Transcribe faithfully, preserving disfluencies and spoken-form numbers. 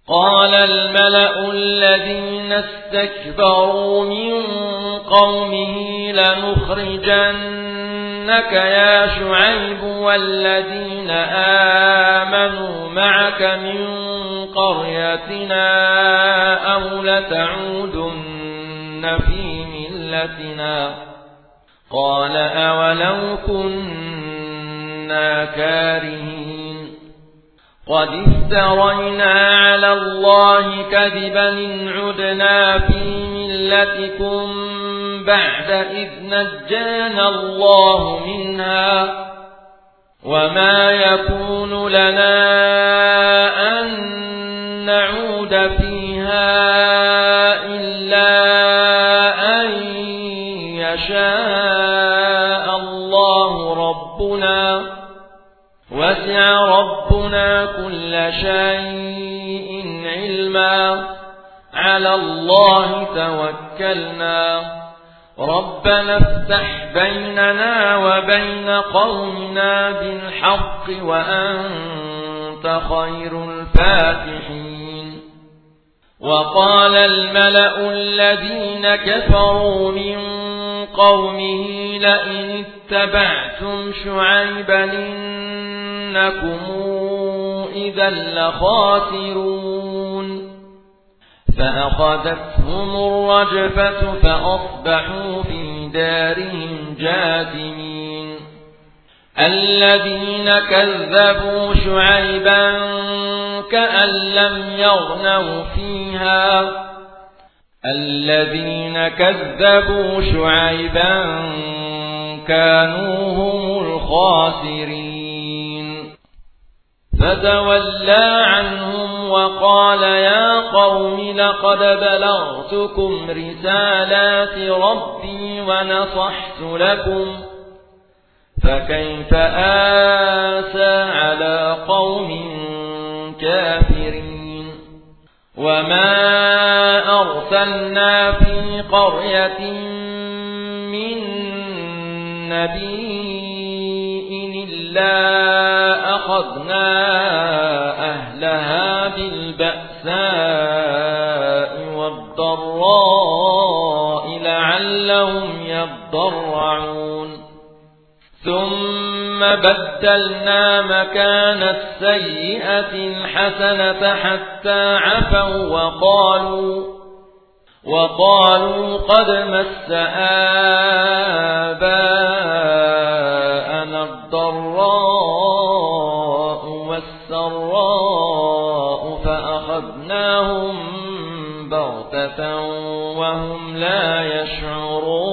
قال الملأ الذين استكبروا من قومه لنخرجنك يا شعيب والذين آمنوا معك من قريتنا أو لتعودن في ملتنا قال أولو كنا كارهين قد افترينا على الله كذبا إن عدنا في ملتكم بعد إذ نجانا الله منها وما يكون لنا أن نعود فيها إلا أن يشاء الله ربنا وسع ربنا كل شيء علما على الله توكلنا ربنا افتح بيننا وبين قومنا بالحق وأنت خير الفاتحين وقال الملأ الذين كفروا من قومه لئن اتبعتم شعيبا إنكم إذا لخاسرون فأخذتهم الرجفة فأصبحوا في دارهم جاثمين الذين كذبوا شعيبا كأن لم يغنوا فيها الذين كذبوا شعيبا كانوا هم الخاسرين فتولى عنهم وقال يا قوم لقد بلغتكم رسالات ربي ونصحت لكم فكيف آسى على قوم كافرين وما أرسلنا في قرية من نبي إلا أخذنا أهلها بالبأساء والضراء لعلهم يضرعون ثم بدلنا مكان السيئة الحسنة حتى عفوا وقالوا وقالوا قد مس آباءنا الضراء والسراء فأخذناهم بغتة وهم لا يشعرون